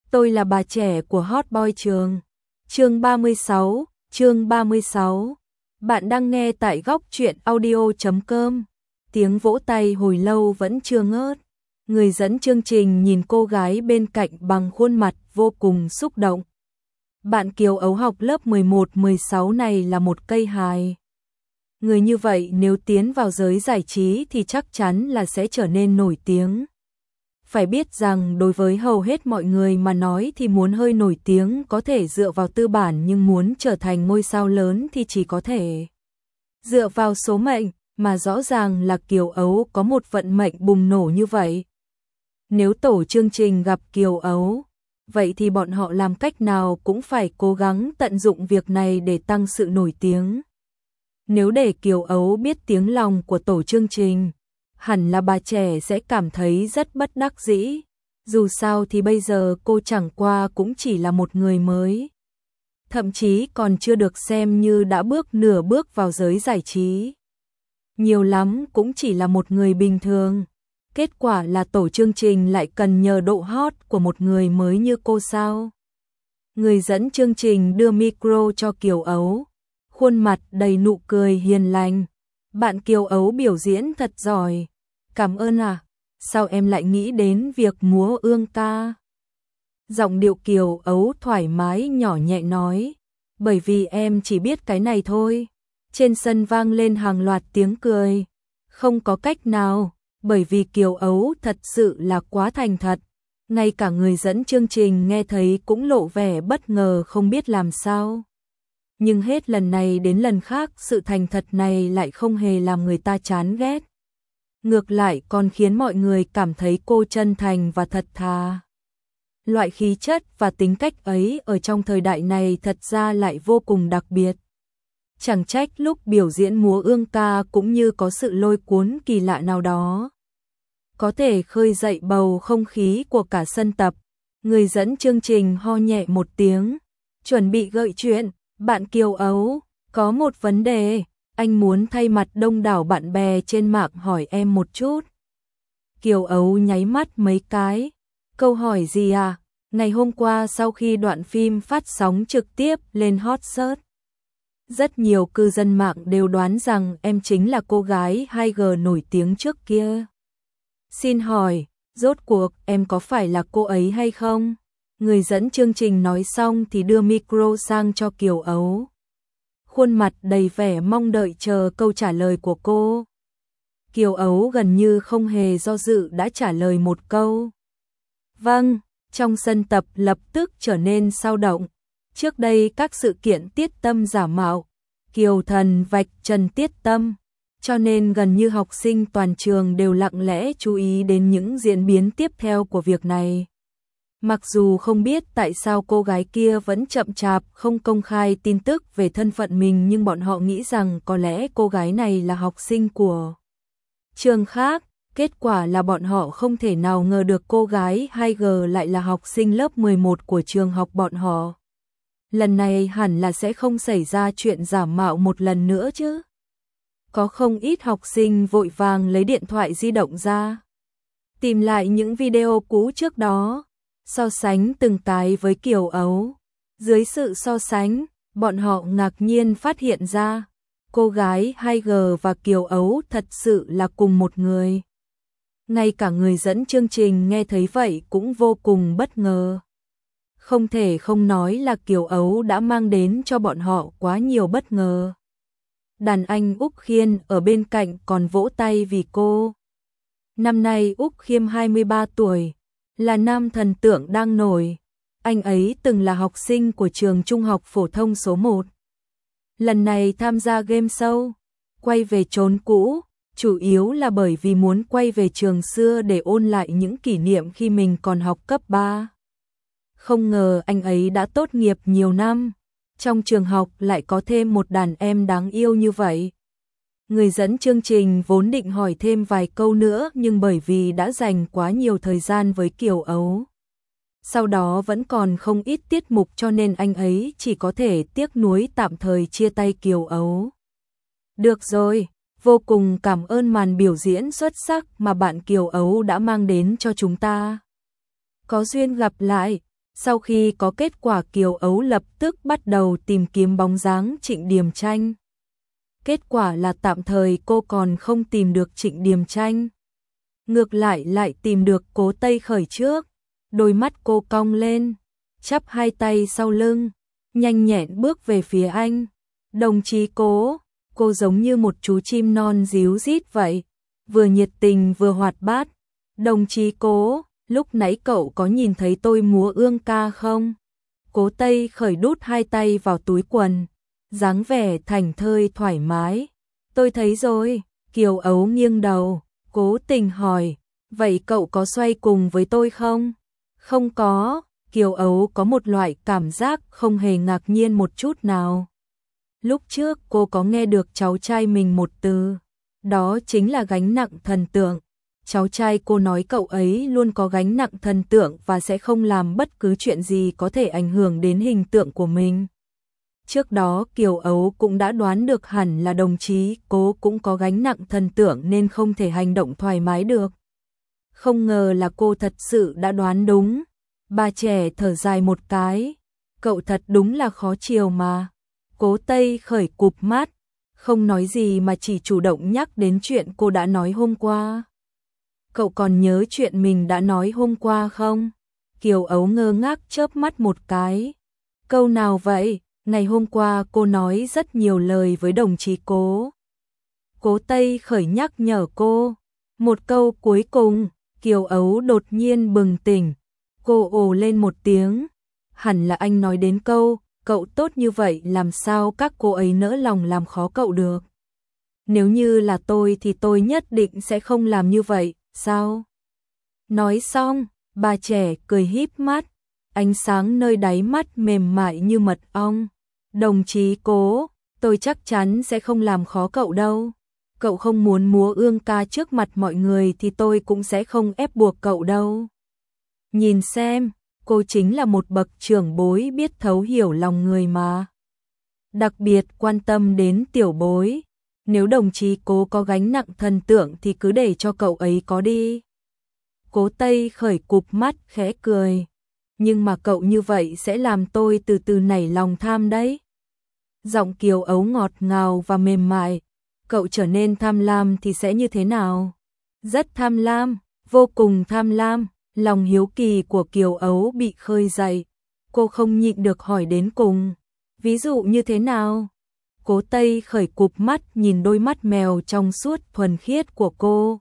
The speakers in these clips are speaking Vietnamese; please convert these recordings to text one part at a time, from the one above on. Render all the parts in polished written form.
Tôi là bà trẻ của Hot Boy Trường. Chương 36. Bạn đang nghe tại góc truyện audio.com. Tiếng vỗ tay hồi lâu vẫn chưa ngớt. Người dẫn chương trình nhìn cô gái bên cạnh bằng khuôn mặt vô cùng xúc động. Bạn Kiều Ấu học lớp 11-16 này là một cây hài. Người như vậy nếu tiến vào giới giải trí thì chắc chắn là sẽ trở nên nổi tiếng. Phải biết rằng đối với hầu hết mọi người mà nói thì muốn hơi nổi tiếng có thể dựa vào tư bản, nhưng muốn trở thành ngôi sao lớn thì chỉ có thể dựa vào số mệnh, mà rõ ràng là Kiều Ấu có một vận mệnh bùng nổ như vậy. Nếu tổ chương trình gặp Kiều Ấu, vậy thì bọn họ làm cách nào cũng phải cố gắng tận dụng việc này để tăng sự nổi tiếng. Nếu để Kiều Ấu biết tiếng lòng của tổ chương trình, hẳn là bà trẻ sẽ cảm thấy rất bất đắc dĩ. Dù sao thì bây giờ cô chẳng qua cũng chỉ là một người mới. Thậm chí còn chưa được xem như đã nửa bước vào giới giải trí. Nhiều lắm cũng chỉ là một người bình thường. Kết quả là tổ chương trình lại cần nhờ độ hot của một người mới như cô sao. Người dẫn chương trình đưa micro cho Kiều Ấu, khuôn mặt đầy nụ cười hiền lành. Bạn Kiều Ấu biểu diễn thật giỏi. Cảm ơn à, sao em lại nghĩ đến việc múa ương ca? Giọng điệu Kiều Ấu thoải mái nhỏ nhẹ nói, bởi vì em chỉ biết cái này thôi. Trên sân vang lên hàng loạt tiếng cười. Không có cách nào, bởi vì Kiều Ấu thật sự là quá thành thật. Ngay cả người dẫn chương trình nghe thấy cũng lộ vẻ bất ngờ không biết làm sao. Nhưng hết lần này đến lần khác sự thành thật này lại không hề làm người ta chán ghét. Ngược lại còn khiến mọi người cảm thấy cô chân thành và thật thà. Loại khí chất và tính cách ấy ở trong thời đại này thật ra lại vô cùng đặc biệt. Chẳng trách lúc biểu diễn múa ương ca cũng như có sự lôi cuốn kỳ lạ nào đó. Có thể khơi dậy bầu không khí của cả sân tập. Người dẫn chương trình ho nhẹ một tiếng, chuẩn bị gợi chuyện. Bạn Kiều Ấu, có một vấn đề, anh muốn thay mặt đông đảo bạn bè trên mạng hỏi em một chút. Kiều Ấu nháy mắt mấy cái. Câu hỏi gì à? Ngày hôm qua sau khi đoạn phim phát sóng trực tiếp lên hot search, rất nhiều cư dân mạng đều đoán rằng em chính là cô gái 2G nổi tiếng trước kia. Xin hỏi, rốt cuộc em có phải là cô ấy hay không? Người dẫn chương trình nói xong thì đưa micro sang cho Kiều Ấu. Khuôn mặt đầy vẻ mong đợi chờ câu trả lời của cô. Kiều Ấu gần như không hề do dự đã trả lời một câu. Vâng, trong sân tập lập tức trở nên sao động. Trước đây các sự kiện Tiết Tâm giả mạo, Kiều Thần vạch trần Tiết Tâm, cho nên gần như học sinh toàn trường đều lặng lẽ chú ý đến những diễn biến tiếp theo của việc này. Mặc dù không biết tại sao cô gái kia vẫn chậm chạp không công khai tin tức về thân phận mình, nhưng bọn họ nghĩ rằng có lẽ cô gái này là học sinh của trường khác. Kết quả là bọn họ không thể nào ngờ được cô gái 2G lại là học sinh lớp 11 của trường học bọn họ. Lần này hẳn là sẽ không xảy ra chuyện giả mạo một lần nữa chứ. Có không ít học sinh vội vàng lấy điện thoại di động ra, tìm lại những video cũ trước đó, so sánh từng cái với Kiều Ấu. Dưới sự so sánh, bọn họ ngạc nhiên phát hiện ra, cô gái 2G và Kiều Ấu thật sự là cùng một người. Ngay cả người dẫn chương trình nghe thấy vậy cũng vô cùng bất ngờ. Không thể không nói là Kiều Ấu đã mang đến cho bọn họ quá nhiều bất ngờ. Đàn anh Úc Khiên ở bên cạnh còn vỗ tay vì cô. Năm nay Úc Khiêm 23 tuổi, là nam thần tượng đang nổi. Anh ấy từng là học sinh của trường trung học phổ thông số 1. Lần này tham gia game show, quay về chốn cũ, chủ yếu là bởi vì muốn quay về trường xưa để ôn lại những kỷ niệm khi mình còn học cấp 3. Không ngờ anh ấy đã tốt nghiệp nhiều năm, trong trường học lại có thêm một đàn em đáng yêu như vậy. Người dẫn chương trình vốn định hỏi thêm vài câu nữa, nhưng bởi vì đã dành quá nhiều thời gian với Kiều Ấu, sau đó vẫn còn không ít tiết mục, cho nên anh ấy chỉ có thể tiếc nuối tạm thời chia tay Kiều Ấu. Được rồi, vô cùng cảm ơn màn biểu diễn xuất sắc mà bạn Kiều Ấu đã mang đến cho chúng ta. Có duyên gặp lại, Sau khi có kết quả Kiều Ấu lập tức bắt đầu tìm kiếm bóng dáng Trịnh Điềm Tranh. Kết quả là tạm thời cô còn không tìm được Trịnh Điềm Tranh. Ngược lại tìm được Cố Tây Khởi trước. Đôi mắt cô cong lên, chắp hai tay sau lưng, nhanh nhẹn bước về phía anh. Đồng chí Cố, cô giống như một chú chim non ríu rít vậy, vừa nhiệt tình vừa hoạt bát. Đồng chí Cố, lúc nãy cậu có nhìn thấy tôi múa ương ca không? Cố Tây Khởi đút hai tay vào túi quần, dáng vẻ thảnh thơi thoải mái. Tôi thấy rồi. Kiều Ấu nghiêng đầu, cố tình hỏi, vậy cậu có xoay cùng với tôi không? Không có. Kiều Ấu có một loại cảm giác không hề ngạc nhiên một chút nào. Lúc trước cô có nghe được cháu trai mình một từ, đó chính là gánh nặng thần tượng. Cháu trai cô nói cậu ấy luôn có gánh nặng thần tượng và sẽ không làm bất cứ chuyện gì có thể ảnh hưởng đến hình tượng của mình. Trước đó Kiều Ấu cũng đã đoán được hẳn là đồng chí Cố cũng có gánh nặng thần tượng nên không thể hành động thoải mái được. Không ngờ là cô thật sự đã đoán đúng. Bà trẻ thở dài một cái. Cậu thật đúng là khó chiều mà. Cố Tây Khởi cụp mắt, không nói gì mà chỉ chủ động nhắc đến chuyện cô đã nói hôm qua. Cậu còn nhớ chuyện mình đã nói hôm qua không? Kiều Ấu ngơ ngác chớp mắt một cái. Câu nào vậy? Ngày hôm qua cô nói rất nhiều lời với đồng chí Cố. Cố Tây Khởi nhắc nhở cô. Một câu cuối cùng, Kiều Ấu đột nhiên bừng tỉnh. Cô ồ lên một tiếng. Hẳn là anh nói đến câu, cậu tốt như vậy làm sao các cô ấy nỡ lòng làm khó cậu được. Nếu như là tôi thì tôi nhất định sẽ không làm như vậy, sao? Nói xong, bà trẻ cười híp mắt, ánh sáng nơi đáy mắt mềm mại như mật ong. Đồng chí Cố, tôi chắc chắn sẽ không làm khó cậu đâu. Cậu không muốn múa ương ca trước mặt mọi người thì tôi cũng sẽ không ép buộc cậu đâu. Nhìn xem, cô chính là một bậc trưởng bối biết thấu hiểu lòng người mà. Đặc biệt quan tâm đến tiểu bối. Nếu đồng chí Cố có gánh nặng thần tượng thì cứ để cho cậu ấy có đi. Cố Tây Khởi cụp mắt khẽ cười. Nhưng mà cậu như vậy sẽ làm tôi từ từ nảy lòng tham đấy. Giọng Kiều Ấu ngọt ngào và mềm mại. Cậu trở nên tham lam thì sẽ như thế nào? Rất tham lam, vô cùng tham lam. Lòng hiếu kỳ của Kiều Ấu bị khơi dậy. Cô không nhịn được hỏi đến cùng. Ví dụ như thế nào? Cố Tây Khởi cụp mắt nhìn đôi mắt mèo trong suốt thuần khiết của cô.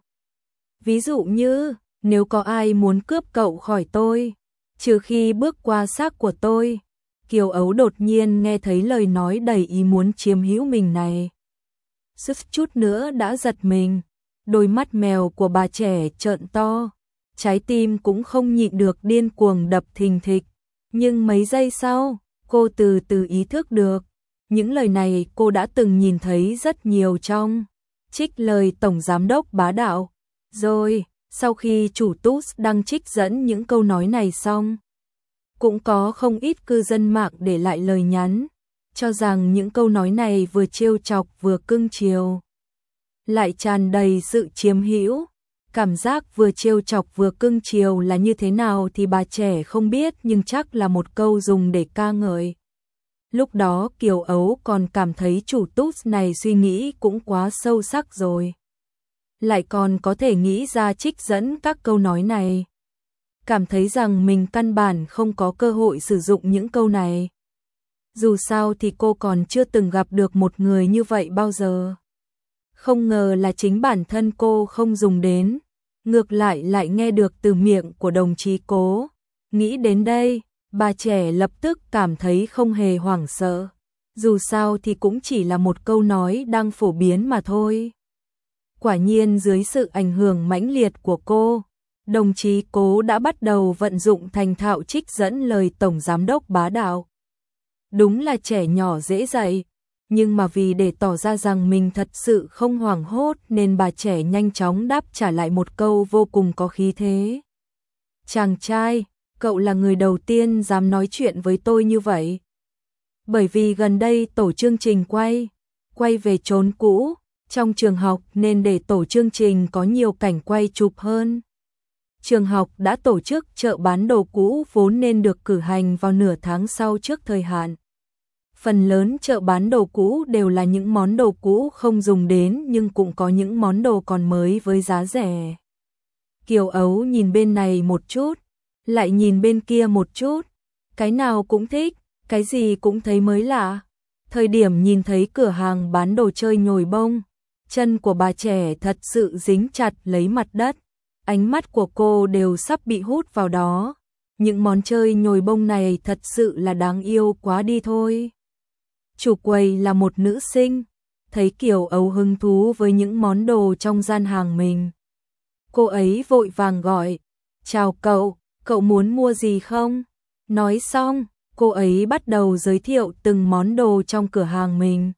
Ví dụ như, nếu có ai muốn cướp cậu khỏi tôi, trừ khi bước qua xác của tôi. Kiều Ấu đột nhiên nghe thấy lời nói đầy ý muốn chiếm hữu mình này. Suýt chút nữa đã giật mình. Đôi mắt mèo của bà trẻ trợn to. Trái tim cũng không nhịn được điên cuồng đập thình thịch. Nhưng mấy giây sau, cô từ từ ý thức được. Những lời này cô đã từng nhìn thấy rất nhiều trong trích lời Tổng Giám đốc bá đạo. Rồi, sau khi chủ tút đăng trích dẫn những câu nói này xong, cũng có không ít cư dân mạng để lại lời nhắn, cho rằng những câu nói này vừa trêu chọc vừa cưng chiều. Lại tràn đầy sự chiếm hữu. Cảm giác vừa trêu chọc vừa cưng chiều là như thế nào thì bà trẻ không biết nhưng chắc là một câu dùng để ca ngợi. Lúc đó Kiều Ấu còn cảm thấy chủ tút này suy nghĩ cũng quá sâu sắc rồi. Lại còn có thể nghĩ ra trích dẫn các câu nói này. Cảm thấy rằng mình căn bản không có cơ hội sử dụng những câu này. Dù sao thì cô còn chưa từng gặp được một người như vậy bao giờ. Không ngờ là chính bản thân cô không dùng đến. Ngược lại nghe được từ miệng của đồng chí Cố. Nghĩ đến đây, bà trẻ lập tức cảm thấy không hề hoảng sợ. Dù sao thì cũng chỉ là một câu nói đang phổ biến mà thôi. Quả nhiên dưới sự ảnh hưởng mãnh liệt của cô, đồng chí Cố đã bắt đầu vận dụng thành thạo trích dẫn lời Tổng Giám đốc bá đạo. Đúng là trẻ nhỏ dễ dạy. Nhưng mà vì để tỏ ra rằng mình thật sự không hoảng hốt nên bà trẻ nhanh chóng đáp trả lại một câu vô cùng có khí thế. Chàng trai, cậu là người đầu tiên dám nói chuyện với tôi như vậy. Bởi vì gần đây tổ chương trình quay về chốn cũ, trong trường học nên để tổ chương trình có nhiều cảnh quay chụp hơn. Trường học đã tổ chức chợ bán đồ cũ vốn nên được cử hành vào nửa tháng sau trước thời hạn. Phần lớn chợ bán đồ cũ đều là những món đồ cũ không dùng đến nhưng cũng có những món đồ còn mới với giá rẻ. Kiều Ấu nhìn bên này một chút, lại nhìn bên kia một chút, cái nào cũng thích, cái gì cũng thấy mới lạ. Thời điểm nhìn thấy cửa hàng bán đồ chơi nhồi bông, chân của bà trẻ thật sự dính chặt lấy mặt đất, ánh mắt của cô đều sắp bị hút vào đó. Những món chơi nhồi bông này thật sự là đáng yêu quá đi thôi. Chủ quầy là một nữ sinh, thấy Kiều Ấu hứng thú với những món đồ trong gian hàng mình. Cô ấy vội vàng gọi, chào cậu, cậu muốn mua gì không? Nói xong, cô ấy bắt đầu giới thiệu từng món đồ trong cửa hàng mình.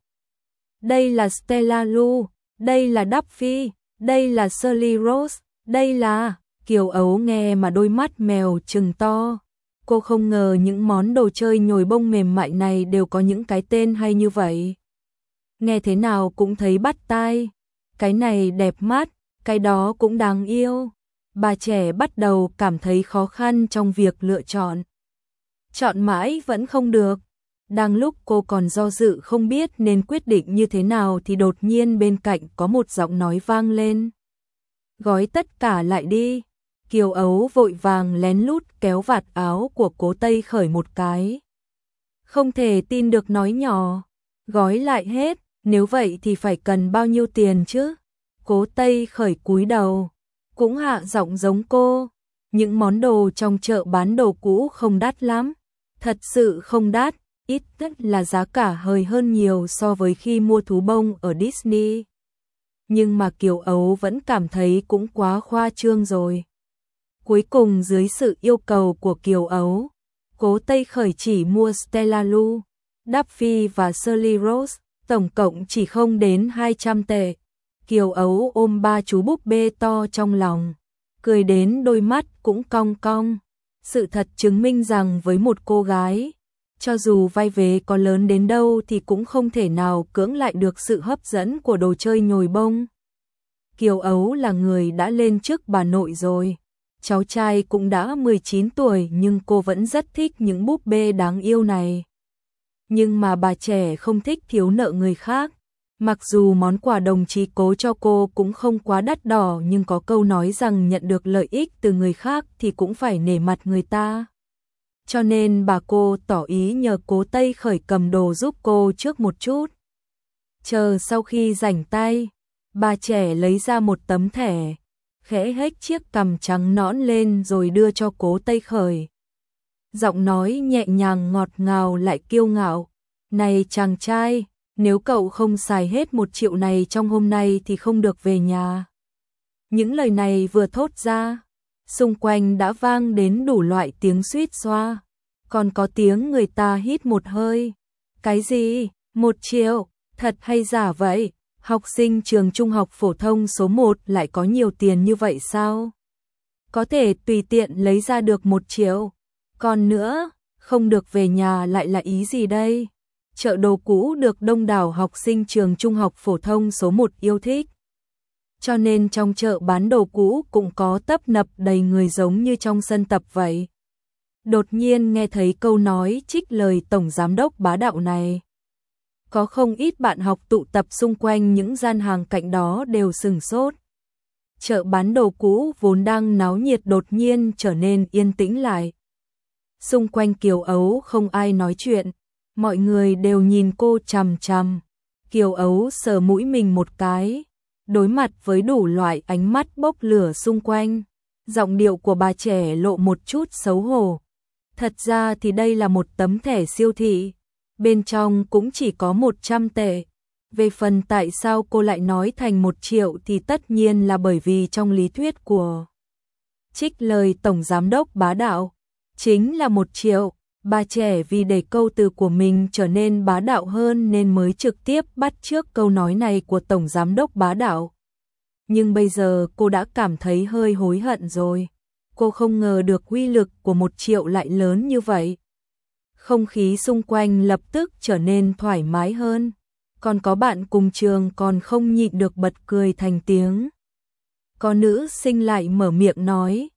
Đây là Stella Lu, đây là Duffy, đây là Shirley Rose, đây là... Kiều Ấu nghe mà đôi mắt mèo trừng to. Cô không ngờ những món đồ chơi nhồi bông mềm mại này đều có những cái tên hay như vậy. Nghe thế nào cũng thấy bắt tai. Cái này đẹp mắt, cái đó cũng đáng yêu. Bà trẻ bắt đầu cảm thấy khó khăn trong việc lựa chọn. Chọn mãi vẫn không được. Đang lúc cô còn do dự không biết nên quyết định như thế nào thì đột nhiên bên cạnh có một giọng nói vang lên. Gói tất cả lại đi. Kiều Ấu vội vàng lén lút kéo vạt áo của Cố Tây Khởi một cái. Không thể tin được nói nhỏ. Gói lại hết, nếu vậy thì phải cần bao nhiêu tiền chứ? Cố Tây Khởi cúi đầu, cũng hạ giọng giống cô. Những món đồ trong chợ bán đồ cũ không đắt lắm. Thật sự không đắt, ít nhất là giá cả hơi hơn nhiều so với khi mua thú bông ở Disney. Nhưng mà Kiều Ấu vẫn cảm thấy cũng quá khoa trương rồi. Cuối cùng dưới sự yêu cầu của Kiều Ấu, Cố Tây Khởi chỉ mua Stella Lu, Duffy và Shirley Rose, tổng cộng chỉ không đến 200 tệ. Kiều Ấu ôm ba chú búp bê to trong lòng, cười đến đôi mắt cũng cong cong. Sự thật chứng minh rằng với một cô gái, cho dù vai vế có lớn đến đâu thì cũng không thể nào cưỡng lại được sự hấp dẫn của đồ chơi nhồi bông. Kiều Ấu là người đã lên chức bà nội rồi. Cháu trai cũng đã 19 tuổi nhưng cô vẫn rất thích những búp bê đáng yêu này. Nhưng mà bà trẻ không thích thiếu nợ người khác. Mặc dù món quà đồng chí Cố cho cô cũng không quá đắt đỏ nhưng có câu nói rằng nhận được lợi ích từ người khác thì cũng phải nể mặt người ta. Cho nên bà cô tỏ ý nhờ Cố Tây Khởi cầm đồ giúp cô trước một chút. Chờ sau khi rảnh tay, bà trẻ lấy ra một tấm thẻ, khẽ hếch chiếc cằm trắng nõn lên rồi đưa cho Cố Tây Khởi. Giọng nói nhẹ nhàng ngọt ngào lại kiêu ngạo. Này chàng trai, nếu cậu không xài hết 1 triệu này trong hôm nay thì không được về nhà. Những lời này vừa thốt ra, xung quanh đã vang đến đủ loại tiếng suýt xoa. Còn có tiếng người ta hít một hơi. Cái gì? 1 triệu? Thật hay giả vậy? Học sinh trường trung học phổ thông số 1 lại có nhiều tiền như vậy sao? Có thể tùy tiện lấy ra được 1 triệu. Còn nữa, không được về nhà lại là ý gì đây? Chợ đồ cũ được đông đảo học sinh trường trung học phổ thông số 1 yêu thích. Cho nên trong chợ bán đồ cũ cũng có tấp nập đầy người giống như trong sân tập vậy. Đột nhiên nghe thấy câu nói trích lời tổng giám đốc bá đạo này. Có không ít bạn học tụ tập xung quanh những gian hàng cạnh đó đều sửng sốt. Chợ bán đồ cũ vốn đang náo nhiệt đột nhiên trở nên yên tĩnh lại. Xung quanh Kiều Ấu không ai nói chuyện, mọi người đều nhìn cô chằm chằm. Kiều Ấu sờ mũi mình một cái, đối mặt với đủ loại ánh mắt bốc lửa xung quanh. Giọng điệu của bà trẻ lộ một chút xấu hổ. Thật ra thì đây là một tấm thẻ siêu thị, bên trong cũng chỉ có 100 tệ. Về phần tại sao cô lại nói thành 1 triệu thì tất nhiên là bởi vì trong lý thuyết của trích lời tổng giám đốc bá đạo chính là 1 triệu. Bà trẻ vì để câu từ của mình trở nên bá đạo hơn nên mới trực tiếp bắt chước câu nói này của tổng giám đốc bá đạo. Nhưng bây giờ cô đã cảm thấy hơi hối hận rồi. Cô không ngờ được uy lực của 1 triệu lại lớn như vậy. Không khí xung quanh lập tức trở nên thoải mái hơn. Còn có bạn cùng trường còn không nhịn được bật cười thành tiếng. Có nữ sinh lại mở miệng nói,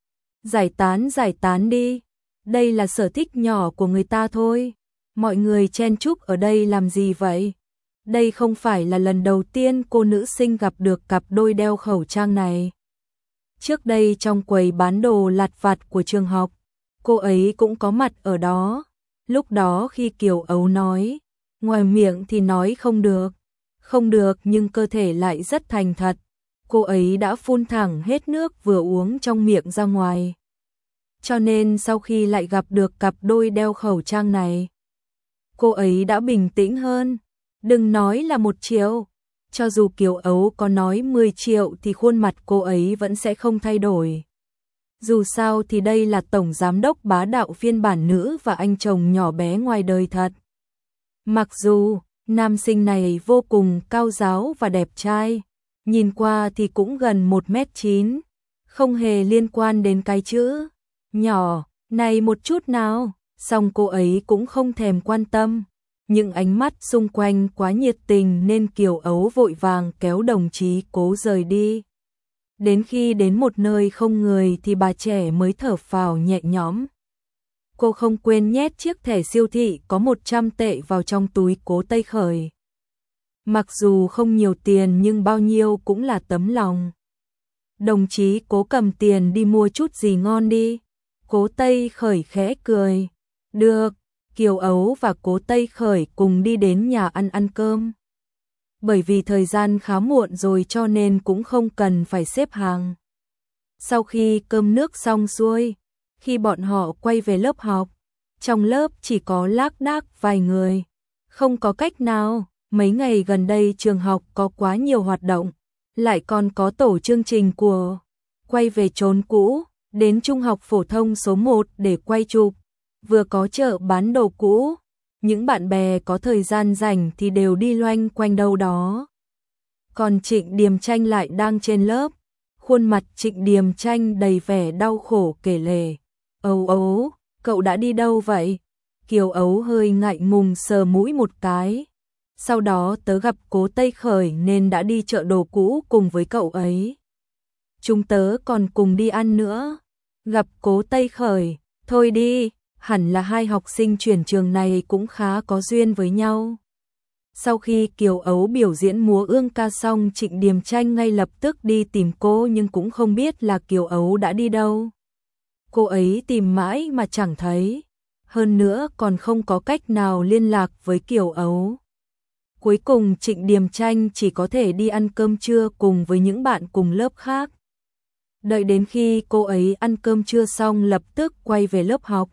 giải tán đi. Đây là sở thích nhỏ của người ta thôi. Mọi người chen chúc ở đây làm gì vậy? Đây không phải là lần đầu tiên cô nữ sinh gặp được cặp đôi đeo khẩu trang này. Trước đây trong quầy bán đồ lặt vặt của trường học, cô ấy cũng có mặt ở đó. Lúc đó khi Kiều Ấu nói, ngoài miệng thì nói không được nhưng cơ thể lại rất thành thật. Cô ấy đã phun thẳng hết nước vừa uống trong miệng ra ngoài. Cho nên sau khi lại gặp được cặp đôi đeo khẩu trang này, cô ấy đã bình tĩnh hơn. Đừng nói là 1 triệu, cho dù Kiều Ấu có nói 10 triệu thì khuôn mặt cô ấy vẫn sẽ không thay đổi. Dù sao thì đây là tổng giám đốc bá đạo phiên bản nữ và anh chồng nhỏ bé ngoài đời thật. Mặc dù nam sinh này vô cùng cao ráo và đẹp trai, nhìn qua thì cũng gần 1m9, không hề liên quan đến cái chữ nhỏ này một chút nào, song cô ấy cũng không thèm quan tâm. Nhưng ánh mắt xung quanh quá nhiệt tình nên Kiều Ấu vội vàng kéo đồng chí Cố rời đi. Đến khi đến một nơi không người thì bà trẻ mới thở phào nhẹ nhõm. Cô không quên nhét chiếc thẻ siêu thị có 100 tệ vào trong túi Cố Tây Khởi. Mặc dù không nhiều tiền nhưng bao nhiêu cũng là tấm lòng. Đồng chí Cố cầm tiền đi mua chút gì ngon đi. Cố Tây Khởi khẽ cười. Được. Kiều Ấu và Cố Tây Khởi cùng đi đến nhà ăn cơm. Bởi vì thời gian khá muộn rồi cho nên cũng không cần phải xếp hàng. Sau khi cơm nước xong xuôi, khi bọn họ quay về lớp học, trong lớp chỉ có lác đác vài người. Không có cách nào, mấy ngày gần đây trường học có quá nhiều hoạt động, lại còn có tổ chương trình của quay về chốn cũ, đến trung học phổ thông số 1 để quay chụp. Vừa có chợ bán đồ cũ, những bạn bè có thời gian rảnh thì đều đi loanh quanh đâu đó. Còn Trịnh Điềm Tranh lại đang trên lớp, khuôn mặt Trịnh Điềm Tranh đầy vẻ đau khổ kể lể. Ấu Ấu, cậu đã đi đâu vậy? Kiều Ấu hơi ngại ngùng sờ mũi một cái. Sau đó tớ gặp Cố Tây Khởi nên đã đi chợ đồ cũ cùng với cậu ấy. Chúng tớ còn cùng đi ăn nữa. Gặp Cố Tây Khởi, thôi đi. Hẳn là hai học sinh chuyển trường này cũng khá có duyên với nhau. Sau khi Kiều Ấu biểu diễn múa ương ca xong, Trịnh Điềm Tranh ngay lập tức đi tìm cô nhưng cũng không biết là Kiều Ấu đã đi đâu. Cô ấy tìm mãi mà chẳng thấy, hơn nữa còn không có cách nào liên lạc với Kiều Ấu. Cuối cùng Trịnh Điềm Tranh chỉ có thể đi ăn cơm trưa cùng với những bạn cùng lớp khác. Đợi đến khi cô ấy ăn cơm trưa xong lập tức quay về lớp học.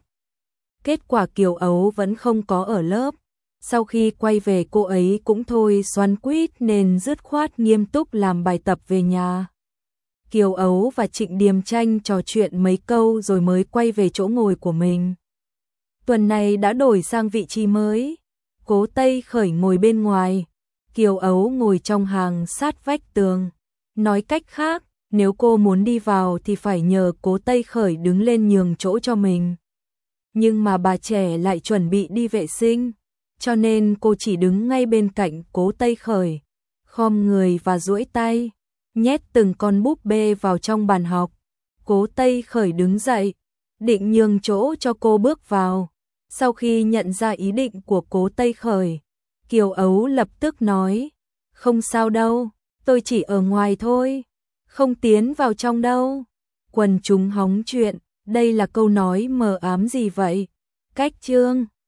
Kết quả Kiều Ấu vẫn không có ở lớp. Sau khi quay về cô ấy cũng thôi xoắn quýt nên dứt khoát nghiêm túc làm bài tập về nhà. Kiều Ấu và Trịnh Điềm Tranh trò chuyện mấy câu rồi mới quay về chỗ ngồi của mình. Tuần này đã đổi sang vị trí mới. Cố Tây Khởi ngồi bên ngoài, Kiều Ấu ngồi trong hàng sát vách tường. Nói cách khác, nếu cô muốn đi vào thì phải nhờ Cố Tây Khởi đứng lên nhường chỗ cho mình. Nhưng mà bà trẻ lại chuẩn bị đi vệ sinh, cho nên cô chỉ đứng ngay bên cạnh Cố Tây Khởi, khom người và duỗi tay, nhét từng con búp bê vào trong bàn học. Cố Tây Khởi đứng dậy, định nhường chỗ cho cô bước vào. Sau khi nhận ra ý định của Cố Tây Khởi, Kiều Ấu lập tức nói, không sao đâu, tôi chỉ ở ngoài thôi, không tiến vào trong đâu. Quần chúng hóng chuyện, đây là câu nói mờ ám gì vậy? Cách chương